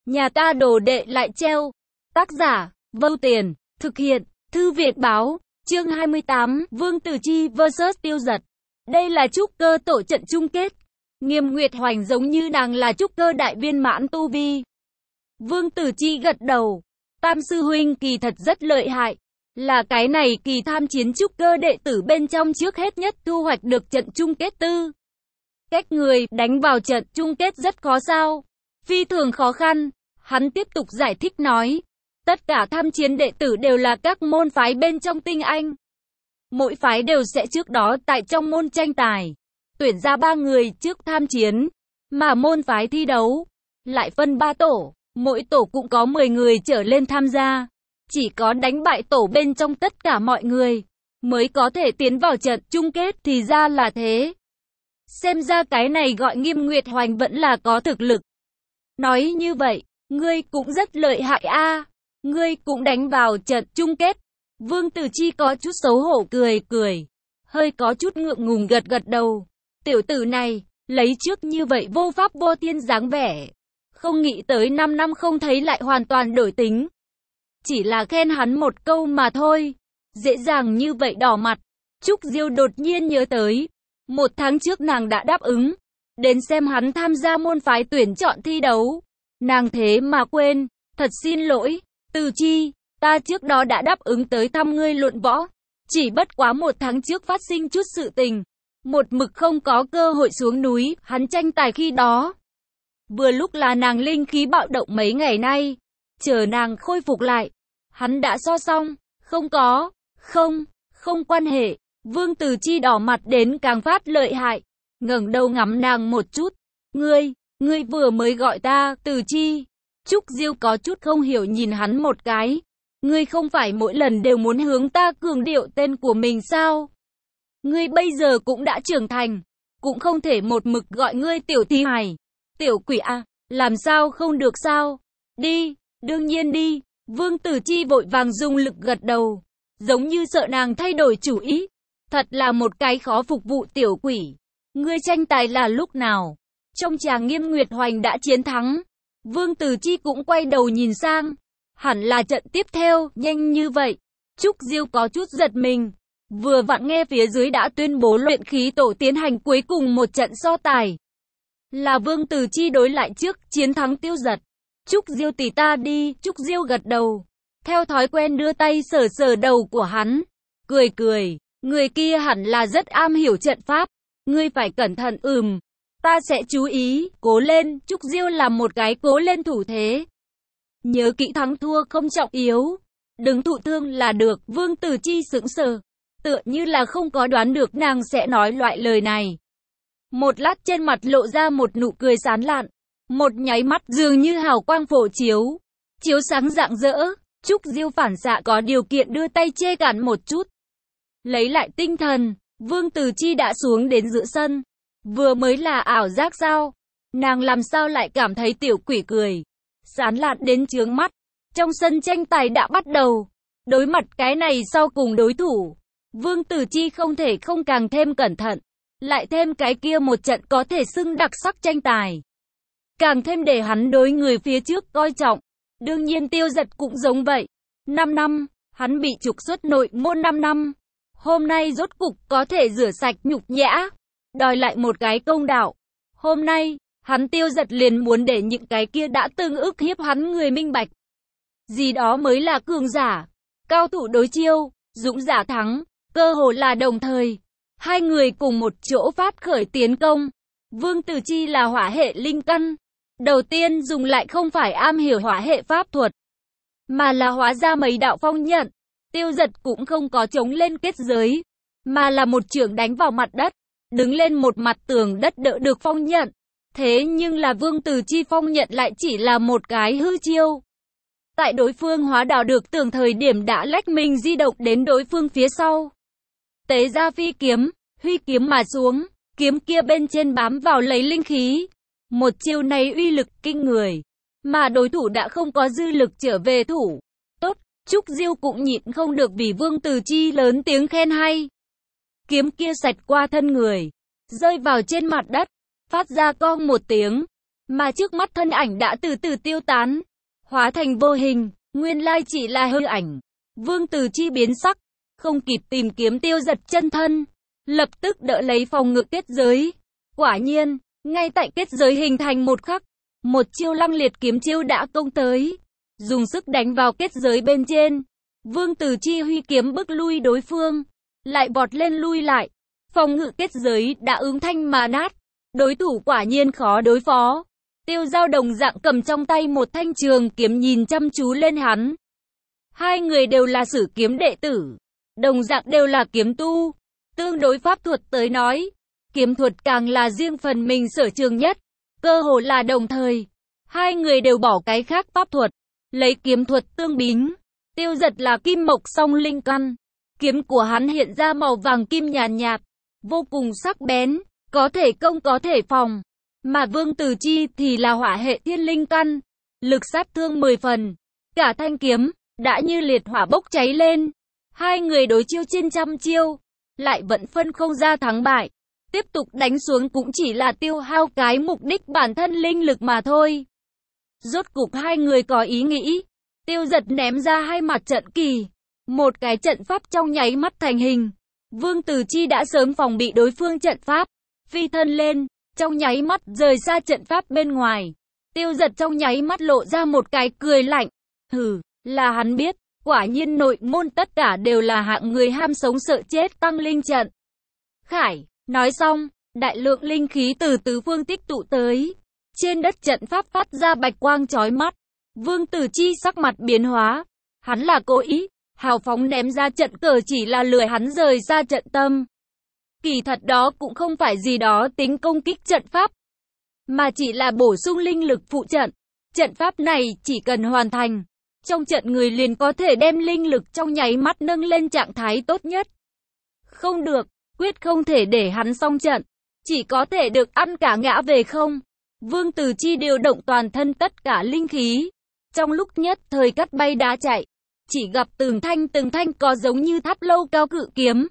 Nhà ta đồ đệ lại treo. Tác giả, Vô Tiền, thực hiện, Thư viện báo, chương 28, Vương Tử Chi vs Tiêu Dật. Đây là trúc cơ tổ trận chung kết. Nghiêm Nguyệt Hoành giống như nàng là trúc cơ đại viên mãn tu vi. Vương Tử Chi gật đầu. Tam sư huynh kỳ thật rất lợi hại. Là cái này kỳ tham chiến trúc cơ đệ tử bên trong trước hết nhất thu hoạch được trận chung kết tư. Cách người đánh vào trận chung kết rất khó sao? Phi thường khó khăn. Hắn tiếp tục giải thích nói. Tất cả tham chiến đệ tử đều là các môn phái bên trong tinh anh. Mỗi phái đều sẽ trước đó tại trong môn tranh tài. Tuyển ra 3 người trước tham chiến. Mà môn phái thi đấu. Lại phân 3 tổ. Mỗi tổ cũng có 10 người trở lên tham gia. Chỉ có đánh bại tổ bên trong tất cả mọi người. Mới có thể tiến vào trận chung kết thì ra là thế. Xem ra cái này gọi Nghiêm Nguyệt Hoành vẫn là có thực lực. Nói như vậy, ngươi cũng rất lợi hại a. Ngươi cũng đánh vào trận chung kết. Vương Tử Chi có chút xấu hổ cười. Hơi có chút ngượng ngùng gật đầu. Tiểu tử này, lấy trước như vậy vô pháp vô thiên dáng vẻ. Không nghĩ tới 5 năm không thấy lại hoàn toàn đổi tính. Chỉ là khen hắn một câu mà thôi. Dễ dàng như vậy đỏ mặt. Trúc Diêu đột nhiên nhớ tới. 1 tháng trước nàng đã đáp ứng. Đến xem hắn tham gia môn phái tuyển chọn thi đấu. Nàng thế mà quên. Thật xin lỗi. Tử Chi, ta trước đó đã đáp ứng tới thăm ngươi luận võ. Chỉ bất quá 1 tháng trước phát sinh chút sự tình. Một mực không có cơ hội xuống núi. Hắn tranh tài khi đó. Vừa lúc là nàng linh khí bạo động mấy ngày nay. Chờ nàng khôi phục lại. Hắn đã so xong. Không quan hệ. Vương Tử Chi đỏ mặt đến càng phát lợi hại. Ngẩng đầu ngắm nàng một chút. Ngươi vừa mới gọi ta, Tử Chi. Trúc Diêu có chút không hiểu nhìn hắn một cái. Ngươi không phải mỗi lần đều muốn hướng ta cường điệu tên của mình sao? Ngươi bây giờ cũng đã trưởng thành. Cũng không thể một mực gọi ngươi tiểu thi hài. Tiểu quỷ à, làm sao không được sao? Đi, đương nhiên đi. Vương Tử Chi vội vàng dùng lực gật đầu. Giống như sợ nàng thay đổi chủ ý. Thật là một cái khó phục vụ tiểu quỷ. Ngươi tranh tài là lúc nào? Trong tràng Nghiêm Nguyệt Hoành đã chiến thắng. Vương Tử Chi cũng quay đầu nhìn sang. Hẳn là trận tiếp theo, nhanh như vậy. Trúc Diêu có chút giật mình. Vừa vặn nghe phía dưới đã tuyên bố luyện khí tổ tiến hành cuối cùng một trận so tài. Là Vương Tử Chi đối lại trước, chiến thắng Tiêu Dật. Trúc Diêu tỷ ta đi, Trúc Diêu gật đầu. Theo thói quen đưa tay sờ đầu của hắn. Cười. Người kia hẳn là rất am hiểu trận pháp. Ngươi phải cẩn thận ta sẽ chú ý, cố lên, Trúc Diêu làm một cái cố lên thủ thế. Nhớ kỹ thắng thua không trọng yếu. Đừng thụ thương là được, Vương Tử Chi sững sờ. Tựa như là không có đoán được nàng sẽ nói loại lời này. Một lát trên mặt lộ ra một nụ cười sán lạn. Một nháy mắt dường như hào quang phổ chiếu sáng rạng rỡ. Trúc Diêu phản xạ có điều kiện đưa tay che cản một chút. Lấy lại tinh thần, Vương Tử Chi đã xuống đến giữa sân. Vừa mới là ảo giác sao? Nàng làm sao lại cảm thấy tiểu quỷ cười sán lạn đến chướng mắt. Trong sân tranh tài đã bắt đầu. Đối mặt cái này sau cùng đối thủ, Vương Tử Chi không thể không càng thêm cẩn thận. Lại thêm cái kia một trận có thể xưng đặc sắc tranh tài. Càng thêm để hắn đối người phía trước coi trọng. Đương nhiên Tiêu Dật cũng giống vậy. 5 năm, hắn bị trục xuất nội môn 5 năm. Hôm nay rốt cục có thể rửa sạch nhục nhã. Đòi lại một cái công đạo. Hôm nay, hắn Tiêu Dật liền muốn để những cái kia đã từng ức hiếp hắn người minh bạch. Gì đó mới là cường giả. Cao thủ đối chiêu, dũng giả thắng. Cơ hồ là đồng thời. Hai người cùng một chỗ phát khởi tiến công. Vương Tử Chi là hỏa hệ linh căn. Đầu tiên dùng lại không phải am hiểu hỏa hệ pháp thuật. Mà là hóa ra mấy đạo phong nhận. Tiêu Dật cũng không có chống lên kết giới. Mà là một chưởng đánh vào mặt đất. Đứng lên một mặt tường đất đỡ được phong nhận. Thế nhưng là Vương Tử Chi phong nhận lại chỉ là một cái hư chiêu. Tại đối phương hóa đảo được tường thời điểm đã lách mình di động đến đối phương phía sau. Tế ra phi kiếm, huy kiếm mà xuống. Kiếm kia bên trên bám vào lấy linh khí. Một chiêu này uy lực kinh người. Mà đối thủ đã không có dư lực trở về thủ. Tốt, Trúc Diêu cũng nhịn không được vì Vương Tử Chi lớn tiếng khen hay. Kiếm kia sạch qua thân người. Rơi vào trên mặt đất. Phát ra cong một tiếng. mà trước mắt thân ảnh đã từ từ tiêu tán, hóa thành vô hình, nguyên lai chỉ là hư ảnh. Vương Tử Chi biến sắc, không kịp tìm kiếm Tiêu Giật chân thân, lập tức đỡ lấy phòng ngự kết giới. Quả nhiên, ngay tại kết giới hình thành một khắc, một chiêu lăng liệt kiếm chiêu đã công tới, dùng sức đánh vào kết giới bên trên. Vương Tử Chi huy kiếm bức lui đối phương, lại vọt lên lui lại, phòng ngự kết giới đã ứng thanh mà nát. Đối thủ quả nhiên khó đối phó. Tiêu Giao đồng dạng cầm trong tay một thanh trường kiếm nhìn chăm chú lên hắn. Hai người đều là sử kiếm đệ tử, đồng dạng đều là kiếm tu. Tương đối pháp thuật tới nói, kiếm thuật càng là riêng phần mình sở trường nhất, cơ hồ là đồng thời. Hai người đều bỏ cái khác pháp thuật, lấy kiếm thuật tương bính. Tiêu Giật là kim mộc song linh căn, kiếm của hắn hiện ra màu vàng kim nhàn nhạt, vô cùng sắc bén, có thể công có thể phòng. Mà Vương Tử Chi thì là hỏa hệ thiên linh căn, lực sát thương 10 phần, cả thanh kiếm đã như liệt hỏa bốc cháy lên. Hai người đối chiêu trên trăm chiêu, lại vẫn phân không ra thắng bại. Tiếp tục đánh xuống cũng chỉ là tiêu hao cái mục đích bản thân linh lực mà thôi. Rốt cục hai người có ý nghĩ. Tiêu Giật ném ra hai mặt trận kỳ, một cái trận pháp trong nháy mắt thành hình. Vương Tử Chi đã sớm phòng bị đối phương trận pháp, phi thân lên, trong nháy mắt rời xa trận pháp bên ngoài. Tiêu Giật trong nháy mắt lộ ra một cái cười lạnh. Hừ, là hắn biết, quả nhiên nội môn tất cả đều là hạng người ham sống sợ chết tăng linh trận. Khải, nói xong, đại lượng linh khí từ tứ phương tích tụ tới. Trên đất trận pháp phát ra bạch quang chói mắt. Vương Tử Chi sắc mặt biến hóa. Hắn là cố ý, hào phóng ném ra trận cờ chỉ là lừa hắn rời xa trận tâm. Kỳ thật đó cũng không phải gì đó tính công kích trận pháp, mà chỉ là bổ sung linh lực phụ trận. Trận pháp này chỉ cần hoàn thành, trong trận người liền có thể đem linh lực trong nháy mắt nâng lên trạng thái tốt nhất. Không được, quyết không thể để hắn xong trận, chỉ có thể được ăn cả ngã về không. Vương Tử Chi điều động toàn thân tất cả linh khí, trong lúc nhất thời cắt bay đá chạy, chỉ gặp từng thanh có giống như tháp lâu cao cự kiếm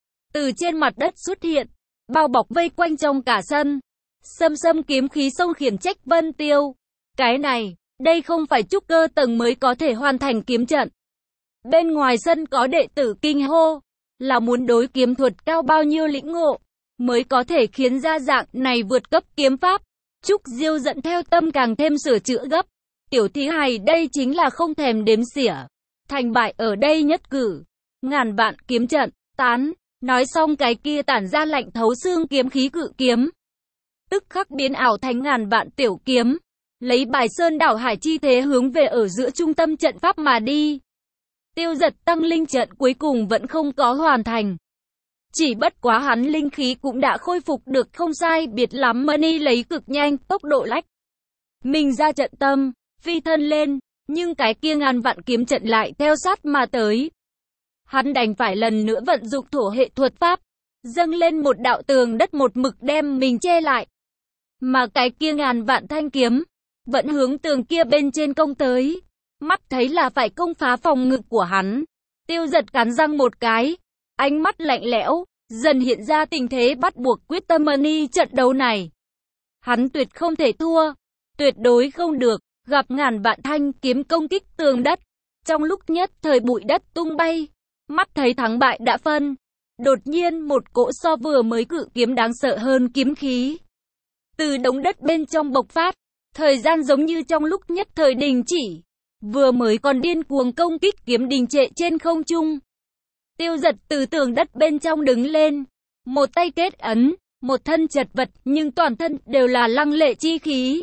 từ trên mặt đất xuất hiện, bao bọc vây quanh trong cả sân. Xâm kiếm khí xông khiển trách vân tiêu. Cái này, đây không phải trúc cơ tầng mới có thể hoàn thành kiếm trận. Bên ngoài sân có đệ tử kinh hô, là muốn đối kiếm thuật cao bao nhiêu lĩnh ngộ, mới có thể khiến ra dạng này vượt cấp kiếm pháp. Trúc Diêu dẫn theo tâm càng thêm sửa chữa gấp. Tiểu thí hài đây chính là không thèm đếm xỉa. Thành bại ở đây nhất cử. Ngàn vạn kiếm trận, tán. Nói xong cái kia tản ra lạnh thấu xương kiếm khí cự kiếm, tức khắc biến ảo thành ngàn vạn tiểu kiếm, lấy bài sơn đảo hải chi thế hướng về ở giữa trung tâm trận pháp mà đi. Tiêu Giật tăng linh trận cuối cùng vẫn không có hoàn thành. Chỉ bất quá hắn linh khí cũng đã khôi phục được không sai biệt lắm, Mani lấy cực nhanh tốc độ lách mình ra trận tâm, phi thân lên, nhưng cái kia ngàn vạn kiếm trận lại theo sát mà tới. Hắn đành phải lần nữa vận dụng thổ hệ thuật pháp, dâng lên một đạo tường đất một mực đem mình che lại. Mà cái kia ngàn vạn thanh kiếm, vẫn hướng tường kia bên trên công tới. Mắt thấy là phải công phá phòng ngự của hắn. Tiêu Giật cắn răng một cái, ánh mắt lạnh lẽo, dần hiện ra tình thế bắt buộc quyết tâm Mani trận đấu này. Hắn tuyệt không thể thua, tuyệt đối không được, gặp ngàn vạn thanh kiếm công kích tường đất. Trong lúc nhất thời bụi đất tung bay. Mắt thấy thắng bại đã phân, đột nhiên một cỗ so vừa mới cự kiếm đáng sợ hơn kiếm khí từ đống đất bên trong bộc phát, thời gian giống như trong lúc nhất thời đình chỉ, vừa mới còn điên cuồng công kích kiếm đình trệ trên không trung. Tiêu Giật từ tường đất bên trong đứng lên, một tay kết ấn, một thân chật vật nhưng toàn thân đều là lăng lệ chi khí.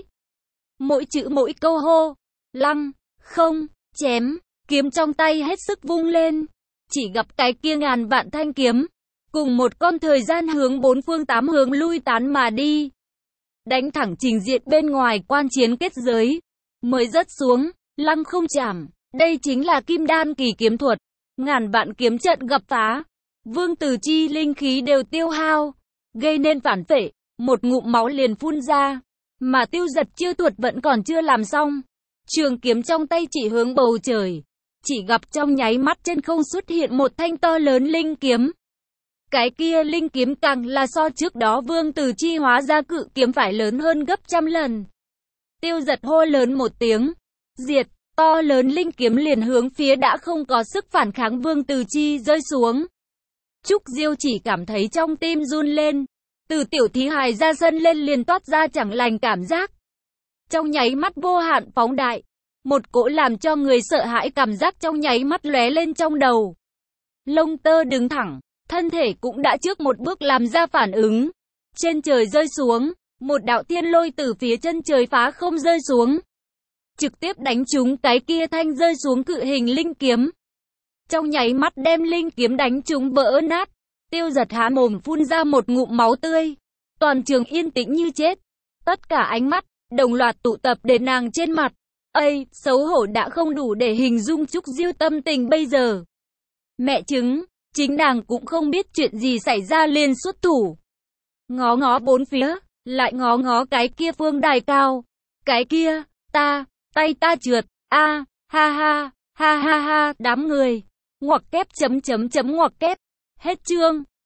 Mỗi chữ mỗi câu hô, lăng, không, chém, kiếm trong tay hết sức vung lên. Chỉ gặp cái kia ngàn vạn thanh kiếm, cùng một con thời gian hướng bốn phương tám hướng lui tán mà đi. Đánh thẳng trình diện bên ngoài quan chiến kết giới, mới rớt xuống, lăng không chạm. Đây chính là kim đan kỳ kiếm thuật, ngàn vạn kiếm trận gặp phá. Vương Tử Chi linh khí đều tiêu hao, gây nên phản phệ, một ngụm máu liền phun ra. Mà Tiêu Giật chiêu thuật vẫn còn chưa làm xong, trường kiếm trong tay chỉ hướng bầu trời. Chỉ gặp trong nháy mắt trên không xuất hiện một thanh to lớn linh kiếm. Cái kia linh kiếm càng là so trước đó Vương Tử Chi hóa ra cự kiếm phải lớn hơn gấp trăm lần. Tiêu Giật hô lớn một tiếng, diệt, to lớn linh kiếm liền hướng phía đã không có sức phản kháng Vương Từ Chi rơi xuống. Trúc Diêu chỉ cảm thấy trong tim run lên, từ tiểu thí hài ra sân lên liền toát ra chẳng lành cảm giác. Trong nháy mắt vô hạn phóng đại, một cỗ làm cho người sợ hãi cảm giác trong nháy mắt lóe lên trong đầu. Lông tơ đứng thẳng, thân thể cũng đã trước một bước làm ra phản ứng. Trên trời rơi xuống, một đạo thiên lôi từ phía chân trời phá không rơi xuống, trực tiếp đánh trúng cái kia thanh rơi xuống cự hình linh kiếm. Trong nháy mắt đem linh kiếm đánh trúng vỡ nát. Tiêu Giật há mồm phun ra một ngụm máu tươi. Toàn trường yên tĩnh như chết. Tất cả ánh mắt đồng loạt tụ tập đến nàng trên mặt. Ây, xấu hổ đã không đủ để hình dung Trúc Diêu tâm tình bây giờ. Mẹ chứng, chính nàng cũng không biết chuyện gì xảy ra liền xuất thủ. Ngó ngó bốn phía, lại ngó ngó cái kia phương đài cao. Cái kia, tay ta trượt, ha ha, đám người. Ngoặc kép ngoặc kép. Hết chương.